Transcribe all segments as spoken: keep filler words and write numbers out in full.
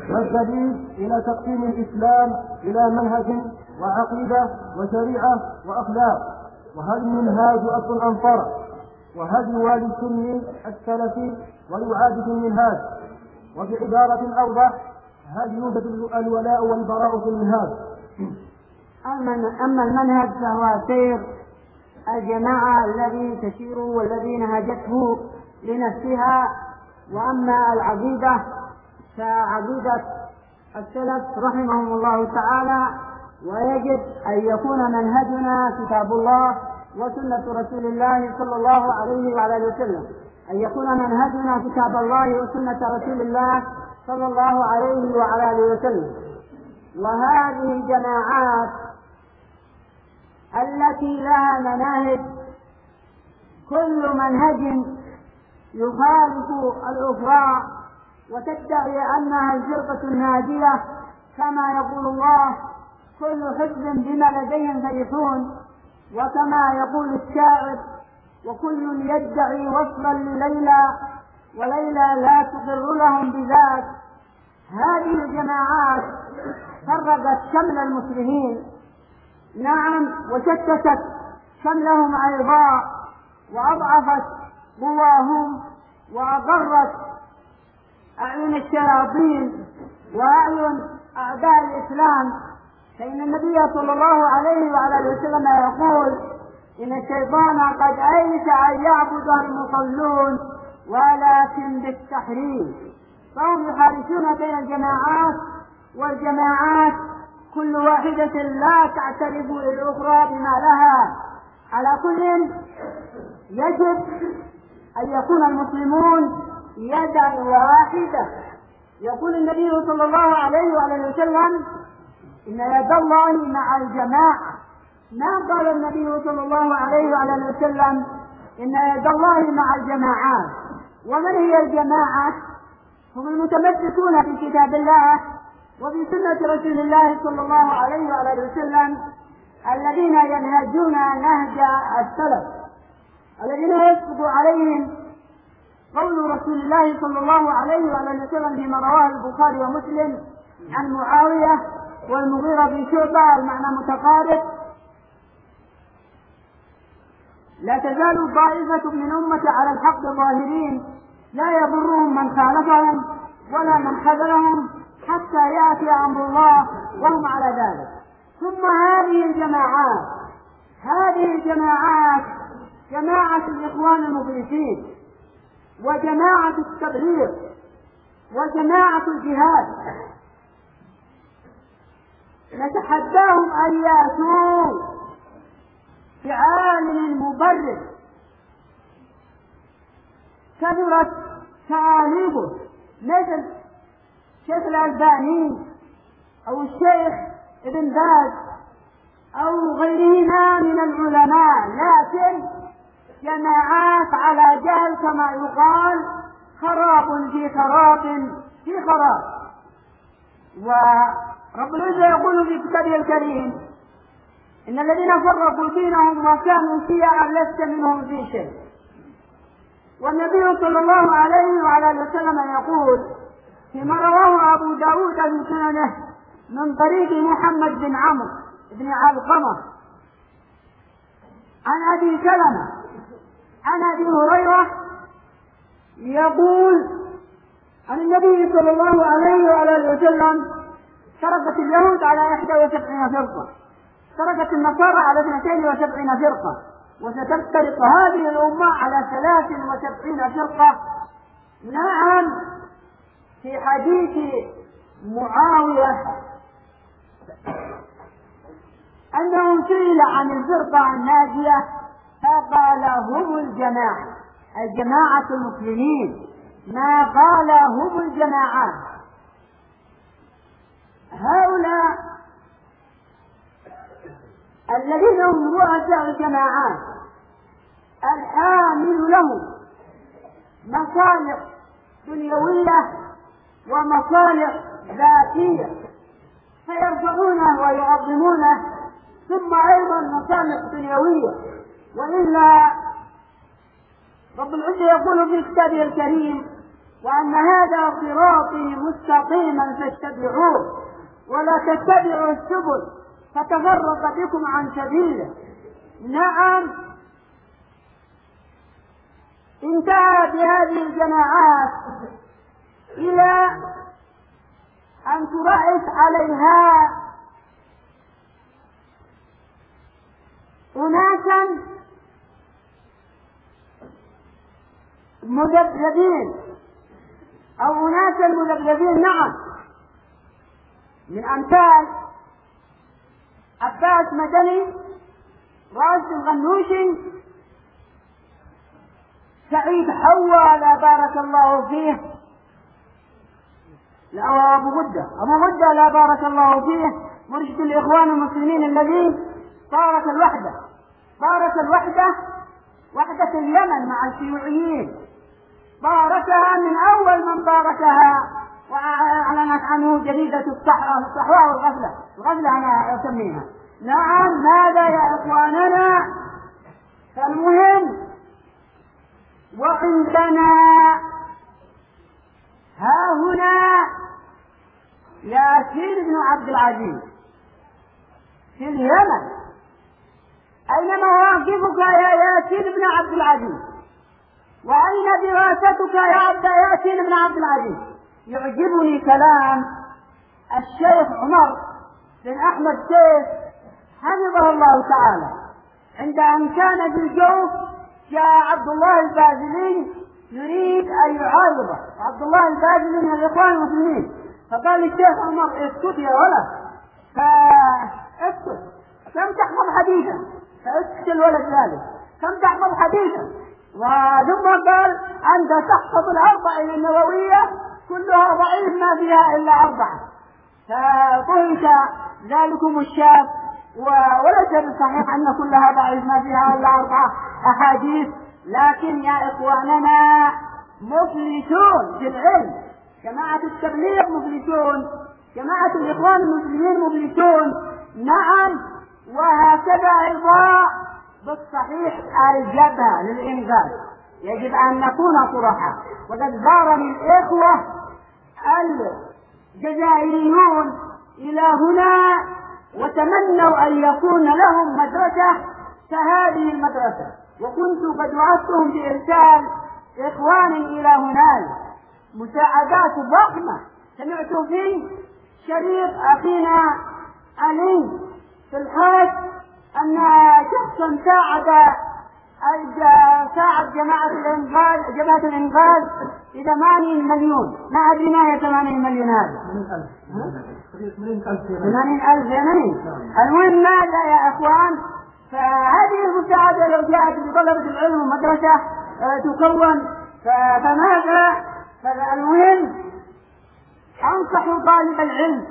والسبيل إلى تقسيم الإسلام إلى منهج وعقيدة وشريعة وأخلاق، وهذا المنهاج أصل أم فرع، وهدي والي السني السلفي ويعاد في المنهاج. وبعبارة أوضح، هل يوجد الولاء والبراء في المنهاج؟ أما المنهج فهو سير الجماعة الذي تسير والذي نهجته لنفسها. وأما العقيدة فعقيدة السلف رحمهم الله تعالى، ويجب أن يكون منهجنا كتاب الله وسنة رسول الله صلى الله عليه وعلى وسلم، أن يكون منهجنا كتاب الله وسنة رسول الله صلى الله عليه وعلى وسلم. وهذه الجماعات التي لها مناهج كل منهج يخالف الأخرى وتدعي أنها الفرقة الناجية، كما يقول الله: كل حزب بما لديهم فرحون، وكما يقول الشاعر: وكل يدعي وصلا لليلى وليلى لا تقر لهم بذاك. هذه الجماعات فرقت شمل المسلمين، نعم، وشتتت شملهم أيضا، وأضعفت قواهم، وأضرت أعين الشياطين وأعين أعداء الإسلام. فإن النبي صلى الله عليه وعلى وسلم يقول: إن الشيطان قد أيس أن يعبد المصلون ولكن بالتحريم. فهم يحارشون بين الجماعات، والجماعات كل واحدة لا تعترف للأخرى بما لها. على كل يجب أن يكون المسلمون يدا واحدة. يقول النبي صلى الله عليه وعلى وسلم: إن يد الله مع الجماعة. ما قال النبي صلى الله عليه وعلى وسلم إن يد الله مع الجماعات. ومن هي الجماعة؟ هم المتمسكون بكتاب الله وبسنة رسول الله صلى الله عليه وعلى وسلم، الذين ينهجون نهج السلف، الذين يسبق عليهم قول رسول الله صلى الله عليه وعلى وسلم فيما رواه البخاري ومسلم عن معاوية والمغيرة بن شعبة، المعنى متقارب: لا تزال طائفة من أمة على الحق ظاهرين لا يضرهم من خالفهم ولا من خذلهم حتى يأتي أمر الله وهم على ذلك. ثم هذه الجماعات هذه الجماعات جماعة الإخوان المخلصين، وجماعة التبليغ، وجماعة الجهاد، نتحداهم أن يأتوا بعالم مبرر كثرت تأليفه مثل شيخ الألباني أو الشيخ ابن باز أو غيرهما من العلماء، لكن جماعات على جهل كما يقال: خراب في خراب في خراب. ورب العزة يقول في كتابه الكريم: إن الذين فرقوا دينهم وكانوا شيعا لست منهم في شيء. والنبي صلى الله عليه وعلى وسلم يقول فيما رواه أبو داود في سننه من طريق محمد بن عمرو بن علقمة عن أبي سلمة عن أبي هريرة يقول عن النبي صلى الله عليه وعلى وسلم: تركت اليهود على إحدى وسبعين فرقة، تركت النصارى على اثنتين وسبعين فرقة، وستفترق هذه الأمة على ثلاث وسبعين فرقة. نعم، في حديث معاوية أنه سئل عن الفرقة الناجية فقال: هم الجماعة، الجماعة المسلمين، ما قال هم الجماعات. هؤلاء الذين هم رؤساء الجماعات الحامل لهم مصالح دنيوية ومصالح ذاتية فيرفعونه ويعظمونه، ثم أيضا مصالح دنيوية. وإلا رب العزة يقول في كتابه الكريم: وأن هذا صراطي مستقيما فاتبعوه ولا تتبعوا السبل فتفرق بكم عن سبيله. نعم، انتهى بهذه الجماعات إلى أن ترأس عليها أناسا مذبذبين أو أناسا مذبذبين، نعم، من أمثال عباس مدني، راشد الغنوشي، سعيد حوالة بارك الله فيه، لا أبو غدة أبو غدة لا بارك الله فيه، مرشد الإخوان المسلمين الذي صارت الوحدة صارت الوحدة وحدة اليمن مع الشيوعيين، باركها من أول من باركها وأعلنت عنه جريدة الصحوة والغفلة الغفلة أنا أسميها. نعم، ماذا يا إخواننا؟ فالمهم وعندنا ها هنا ياسين بن عبد العزيز في اليمن، أين مواقفك يا ياسين بن عبد العزيز؟ وأين دراستك يا عبد ياسين بن عبد العزيز؟ يعجبني كلام الشيخ عمر بن أحمد سيف حفظه الله تعالى عند أن كان بالجوف جاء عبد الله البازلي يريد أن يعارضه، عبد الله البازلي من الإخوان المسلمين، فقال الشيخ عمر اسكت يا ولد، فاسكت، كم تحفظ حديثا؟ فاسكت الولد ذلك، كم تحفظ حديثا؟ وثم قال أنت تحفظ الأربعين النووية كلها ضعيف ما فيها إلا أربعة، فضحك ذلكم الشاب، وليس بالصحيح أن كلها ضعيف ما فيها إلا أربعة أحاديث، لكن يا إخواننا مفلسون في العلم، جماعة التبليغ مفلسون، جماعة الإخوان المسلمين مفلسون. نعم، وهكذا أيضا بالصحيح الجبهة للإنقاذ يجب أن نكون صرحاء. وقد زارني الإخوة الجزائريون إلى هنا وتمنوا أن يكون لهم مدرسة كهذه المدرسة، وكنت قد وعدتهم بإرسال إخوان إلى هناك مساعدات ضخمة. سمعت في شريط أخينا علي في الحاج أن شخصا ساعد ساعد جماعة الإنقاذ جماعة الإنقاذ بثمانين مليون، ما أدري ما هي ثمانين مليون هذا؟ ثمانين ألف يمني. المهم ماذا يا إخوان؟ فهذه المساعدة لو جاءت لطلبة العلم ومدرسة تكون فماذا؟ فالمهم أنصح طالب العلم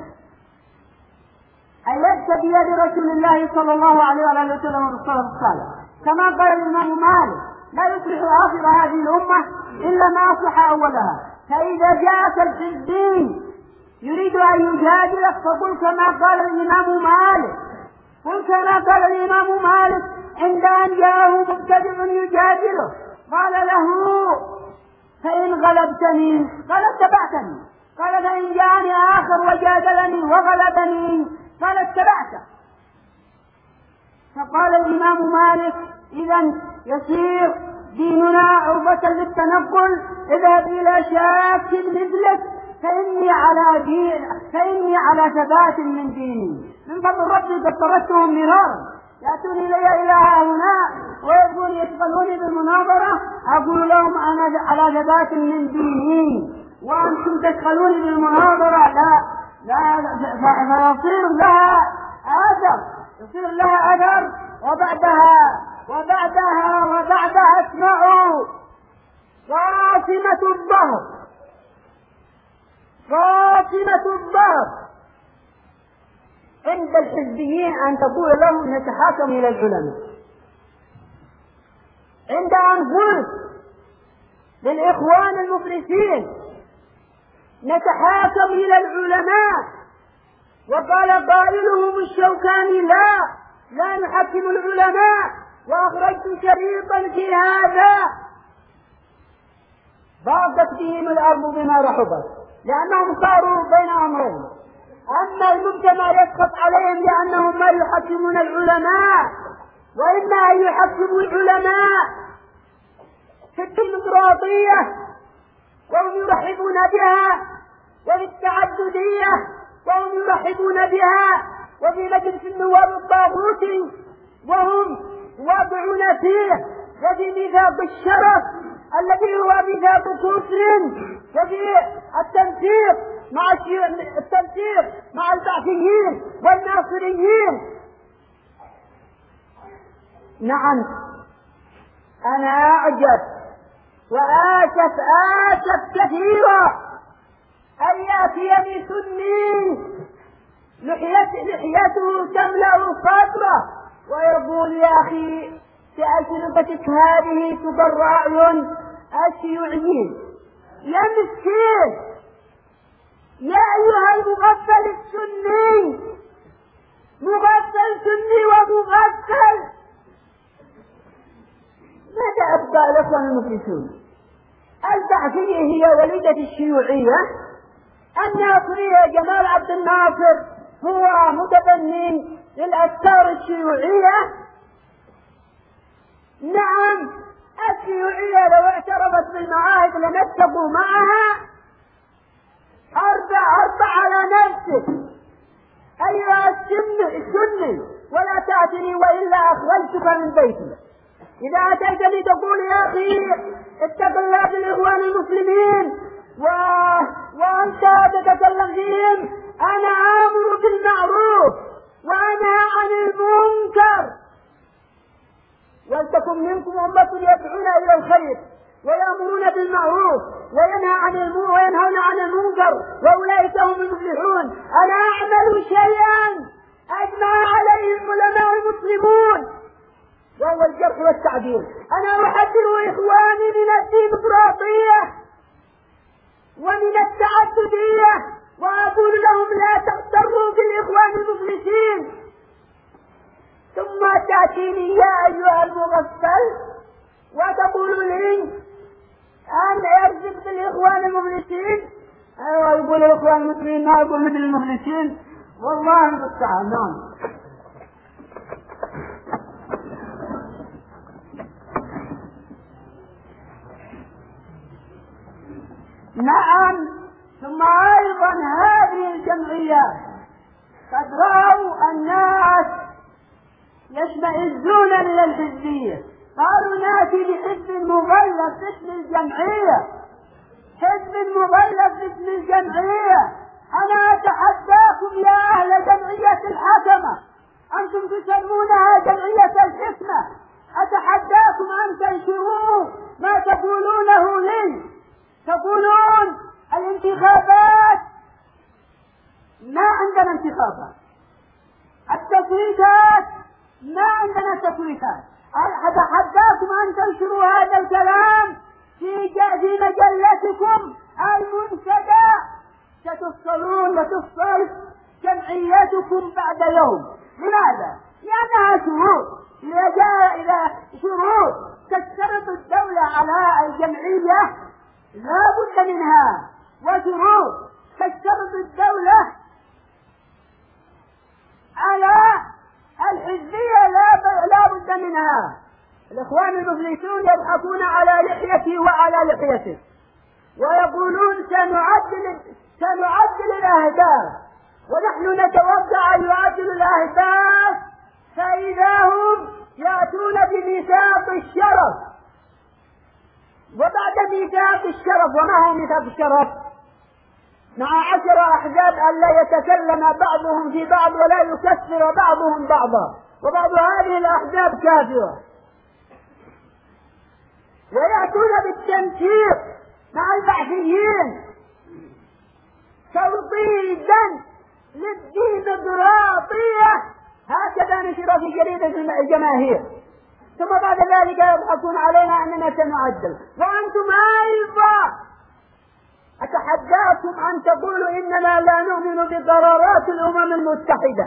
أن يأتي بيد رسول الله صلى الله عليه وآله وسلم بالصلاة الصالح، كما قال الإمام مالك لا يصلح آخر هذه الأمة إلا ما أصلح أولها. فإذا جاءك الحزبين يريد أن يجادلك فقل كما قال الإمام مالك، قل كما قال الإمام مالك عند أن جاءه مبتدع يجادله قال له فإن غلبتني قال اتبعتني، قال فإن جاءني آخر وجادلني وغلبني قال اتبعته. فقال الإمام مالك إذن يصير ديننا عرضة للتنقل، اذهب إلى شاك مثلك فإني على دين فإني على ثبات من ديني، من فضل ربي قد طردتهم مرارا، يأتون إلي إلى هنا ويبغون يشغلوني بالمناظرة، أقول لهم أنا على ثبات من ديني وأنتم تشغلوني بالمناظرة، لا لا فيصير لها أثر يصير لها أثر وبعدها وبعدها وبعدها اسمعوا قاسمة الظهر قاسمة الظهر عند الحزبيين أن تقول لهم نتحاكم إلى العلماء، عند أن قلت للإخوان المفلسين نتحاكم إلى العلماء وقال قائلهم الشوكاني لا لا نحكم العلماء، وأخرجت شريطا في هذا ضاقت بهم الأرض بما رحبت لأنهم صاروا بين أمرين: أما المجتمع يسقط عليهم لأنهم لا يحكمون العلماء، وإما أن يحكموا العلماء في الديمقراطية وهم يرحبون بها، وفي التعددية وهم يرحبون بها، وفي مجلس النواب الطاغوتي وهم واضعون فيه، وفي ميثاق الشرف الذي هو ميثاق كفر، وفي التنسيق مع التنسيق مع البعثيين والناصريين. نعم، أنا أعجب وآسف آسف كثيرا أن يأتيني سني لحيته تملأ صدره ويقول: يا أخي في أسلوبتك هذه تضر أعين الشيوعيين. يا مسكين، يا أيها المغفل السني، مغفل سني ومغفل، ماذا أبقى الإخوان المفلسون؟ البعثية هي وليدة الشيوعية، الناصرية جمال عبد الناصر هو متبني للأفكار الشيوعية. نعم، الشيوعية لو اعترفت بالمعاهد لنتفقوا معها. أربع أربع على نفسك أيها السني، ولا تأتني وإلا أخرجتك من بيتي. إذا أتيتني تقول: يا أخي اتق الله بالإخوان المسلمين و... وأنت تتكلم فيهم، أنا آمر بالمعروف وأنهى عن المنكر، ولتكن منكم أمة يدعون إلى الخير ويأمرون بالمعروف وينهى عن المنكر وينهون عن المنكر وأولئك هم المفلحون. أنا أعمل شيئا أجمع عليه العلماء المسلمون، وهو الجرح والتعديل. أنا أحذر إخواني من الديمقراطية ومن التعددية، وأقول لهم: لا تغتروا بالإخوان المفلسين. ثم تأتيني يا أيها المغفل وتقول لي أنا أرزق بالإخوان المفلسين. أيوة، يقول الإخوان المسلمين ما يقول مثل المفلسين. والله المستعان. نعم. نعم، ثم أيضا هذه الجمعيات قد رأوا الناس يشمئزون من الحزبية، قالوا: ناتي بحزب مغلف باسم الجمعية، حزب مغلف باسم الجمعية. أنا أتحداكم يا أهل جمعية الحكمة، أنتم تسمونها جمعية الحكمة، أتحداكم أن تنشروا ما تقولونه لي. تقولون الانتخابات، ما عندنا انتخابات. التصويتات، ما عندنا تصويتات. أتحداكم أن تنشروا هذا الكلام في مجلتكم المنتدى، ستفصلون وتفصل جمعيتكم بعد يوم. لماذا؟ لأنها شروط، إذا إلى شروط تشترط الدولة على الجمعية لا بد منها، وشروط تشترط الدولة على الحزبية لا بد منها. الإخوان المفلسون يضحكون على لحيتي وعلى لحيته ويقولون سنعدل سنعدل الأهداف، ونحن نتوقع أن يعدلوا الأهداف، فإذا هم يأتون بميثاق الشرف. وبعد ميثاق الشرف، وما هو ميثاق الشرف؟ مع عشر أحزاب أن لا يتكلم بعضهم في بعض ولا يكفر بعضهم بعضا، وبعض هذه الأحزاب كافرة. ويأتون بالتنسيق مع البعثيين توطيدا للديمقراطية، هكذا نشر في جريدة الجماهير. ثم بعد ذلك يضحكون علينا أننا سنعدل. وأنتم أيضا أتحداكم أن تقولوا إننا لا نؤمن بقرارات الأمم المتحدة،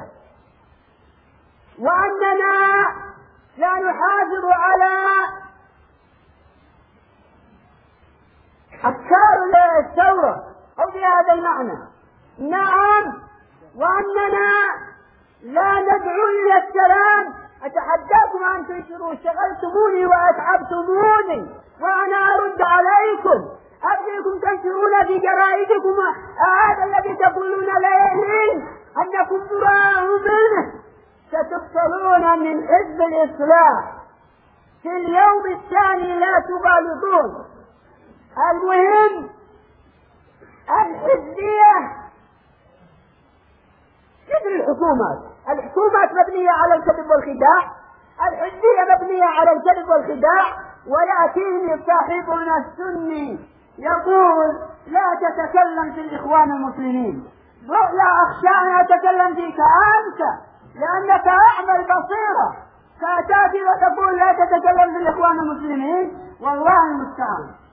وأننا لا نحافظ على أفكار الثورة أو بهذا المعنى. نعم، وأننا لا ندعو إلى السلام. أتحداكم أن تنشروا، شغلتموني وأتعبتموني وأنا أرد عليكم. أبغيكم تنشرون في جرائدكم هذا الذي تقولون لي أنكم براء منه. ستقتلون من حزب الإصلاح في اليوم الثاني، لا تغالطون. المهم الحزبية مثل الحكومات، الحكومات مبنية على الكذب والخداع، الحزبية مبنية على الكذب والخداع. ويأتيني صاحبنا السني يقول لا تتكلم في الإخوان المسلمين. لا أخشى أن أتكلم فيك أنت لأنك أعمى البصيرة، فتأتي وتقول لا تتكلم في الإخوان المسلمين. والله المستعان.